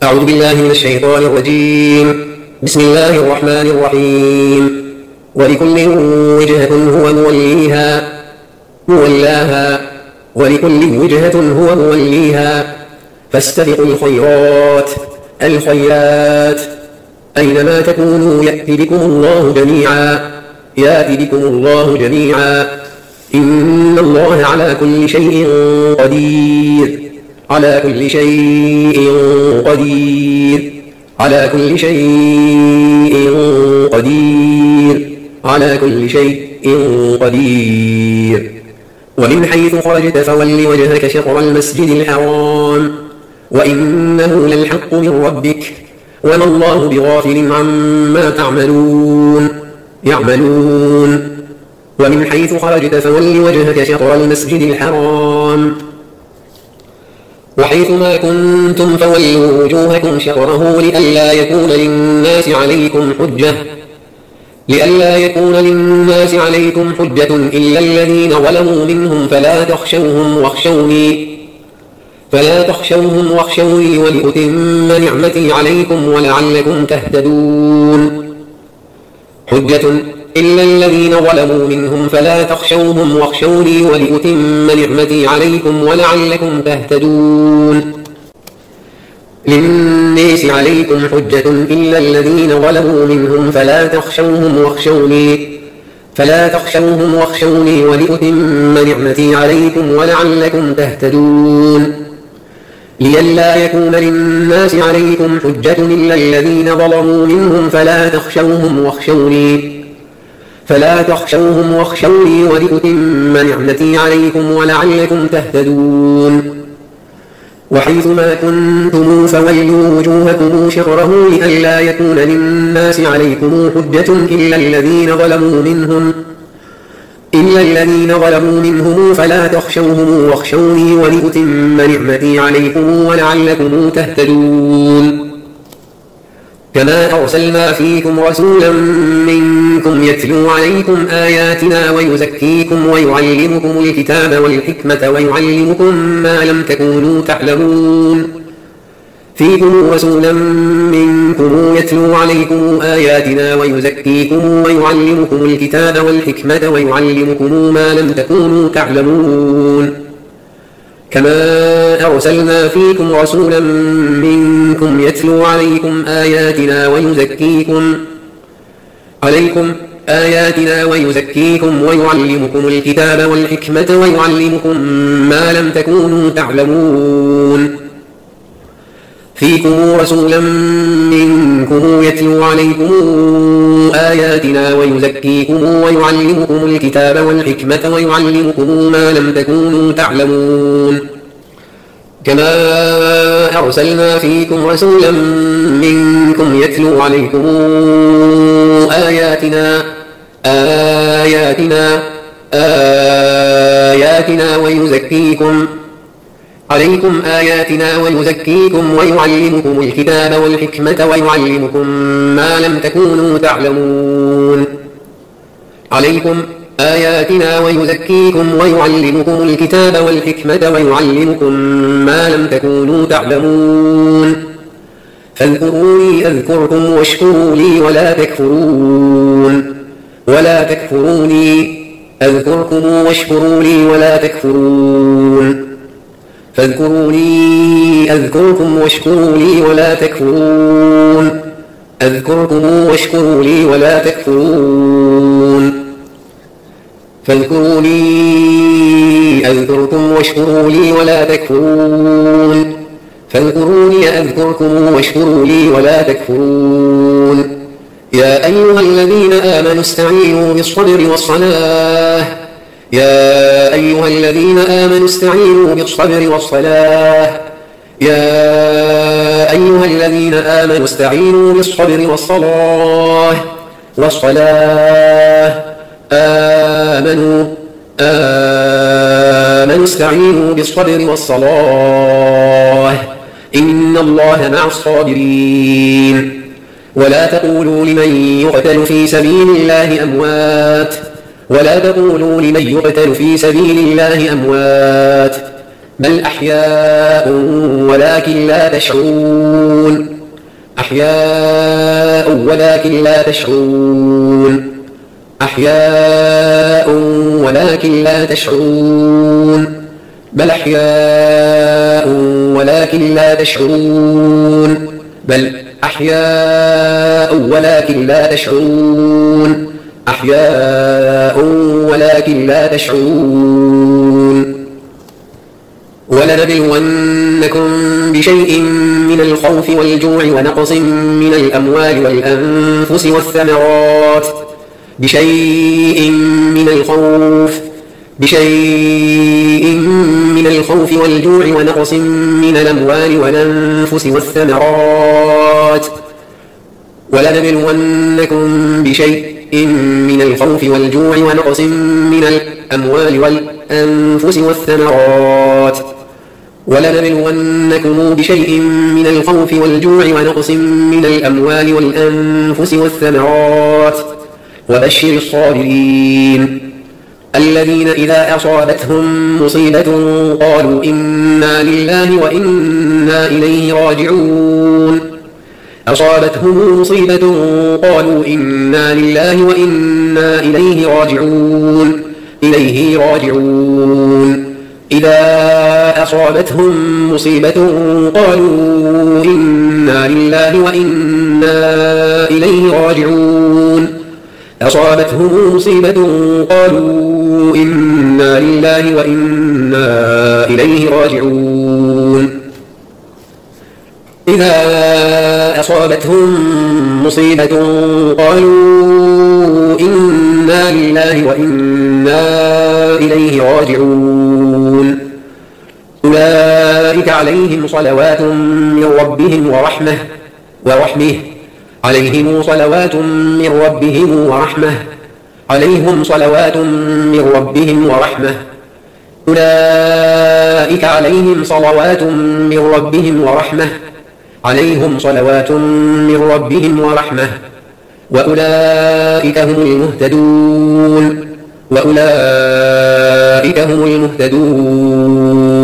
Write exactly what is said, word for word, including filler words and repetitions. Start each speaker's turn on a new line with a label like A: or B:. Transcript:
A: أعوذ بالله من الشيطان الرجيم. بسم الله الرحمن الرحيم. ولكل وجهة هو موليها مولاها ولكل وجهة هو موليها فاستبقوا الخيرات الخيرات أينما تكونوا يأت بكم الله جميعا يأت بكم الله جميعا إن الله على كل شيء قدير على كل شيء قدير على كل شيء قدير على كل شيء قدير. ومن حيث خرجت فول وجهك شطر المسجد الحرام وإنه للحق من ربك وما الله بغافل عما تعملون يعملون. ومن حيث خرجت فول وجهك شطر المسجد الحرام وحيث ما كنتم فولوا وجوهكم شطره لئلا يكون للناس عليكم حجة لئلا يكون للناس عليكم حجة إلا الذين ظلموا منهم فلا تخشوهم واخشوني فلا تخشوهم واخشوني ولأتم نعمتي عليكم ولعلكم تهتدون. حجة إلا الذين ظلموا منهم فلا تخشوهم واخشوني ولأتم نعمتي عليكم ولعلكم تهتدون. للناس عليكم حجة إلا الذين ظلموا منهم فلا تخشوهم واخشوني فلا تخشوهم واخشوني ولأتم نعمتي عليكم ولعلكم تهتدون. لئلا يكون للناس عليكم حجة إلا الذين ظلموا منهم فلا تخشوهم واخشوني فلا تخشوهم واخشوني ولأتم نعمتي عليكم ولعلكم تهتدون. وحيث ما كنتم فولوا وجوهكم شطره لئلا يكون للناس عليكم حجة إلا الذين ظلموا منهم إلا الذين ظلموا منهم فلا تخشوهم واخشوني ولأتم نعمتي عليكم ولعلكم تهتدون. كما أرسلنا فيكم رسولا منكم يتلو عليكم آياتنا ويزكيكم ويعلمكم الكتاب والحكمة ويعلمكم ما لم تكونوا تعلمون. فيكم رسولا منكم يتلو عليكم آياتنا ويزكيكم ويعلمكم الكتاب والحكمة ويعلمكم ما لم تكونوا تعلمون. كما أرسلنا فيكم رسولا منكم يتلو عليكم آياتنا ويزكيكم عليكم آياتنا ويزكيكم ويعلمكم الكتاب والحكمة ويعلمكم ما لم تكونوا تعلمون. فيكم رسولا منكم يتلو عليكم آياتنا ويزكيكم ويعلمكم الكتاب والحكمة ويعلمكم ما لم تكونوا تعلمون. كما أرسلنا فيكم رسولا منكم يتلو عليكم آياتنا آياتنا آياتنا ويزكيكم عليكم آياتنا ويزكيكم ويعلمكم الكتاب والحكمة ويعلمكم ما لم تكونوا تعلمون. عليكم آياتنا ويزكيكم ويعلمكم الكتاب والحكمة ويعلمكم ما لم تكونوا تعلمون. فاذكروني أذكركم واشكروا لي ولا تكفرون ولا تكفروني أذكركم واشكروا لي ولا تكفرون. فاذكروني أذكركم واشكروا لي ولا تكفرون أذكركم واشكروا لي ولا تكفرون. فاذكروني أذكركم واشكروا لي ولا تكفرون فاذكروني أذكركم واشكروا لي ولا تكفرون. يا أيها الذين آمنوا استعينوا بالصبر والصلاة يا أيها الذين آمنوا استعينوا بالصبر والصلاة يا أيها الذين آمنوا استعينوا بالصبر والصلاة والصلاة آمنوا آمنوا استعينوا بالصبر والصلاة إن الله مع الصابرين. ولا تقولوا لمن يقتل في سبيل الله أموات ولا تقولوا لمن يقتل في سبيل الله أموات بل أحياء ولكن لا تشعرون أحياء ولكن لا تشعرون أحياء ولكن لا تشعرون بل أحياء ولكن لا تشعرون بل أحياء ولكن لا تشعرون أحياء ولكن لا تشعرون ولنبلونكم بشيء من الخوف والجوع ونقص من الأموال والأنفس والثمرات بشيء من الخوف بشيء من الخوف والجوع ونقص من الأموال والأنفس والثمرات ولنبلونكم بشيء من الخوف والجوع ونقص من الأموال والأنفس والثمرات ولنبلونكم بشيء من الخوف والجوع ونقص من الأموال والأنفس والثمرات وبشر الصابرين الذين إذا أصابتهم مصيبة قالوا إنا لله وإنا إليه راجعون أصابتهم مصيبة قالوا إنا لله وإنا إليه راجعون إليه راجعون إذا أصابتهم مصيبة قالوا إنا لله وإنا إليه راجعون أصابتهم مصيبة قالوا إنا لله وإنا إليه راجعون إذا أصابتهم مصيبة قالوا إنا لله وإنا إليه راجعون أولئك عليهم صلوات من ربهم ورحمة ورحمه عليهم صلوات من ربهم ورحمة عليهم صلوات من ربهم ورحمة أولئك عليهم صلوات من ربهم ورحمة عليهم صلوات من ربهم ورحمة وأولئك هم المهتدون وأولئك هم المهتدون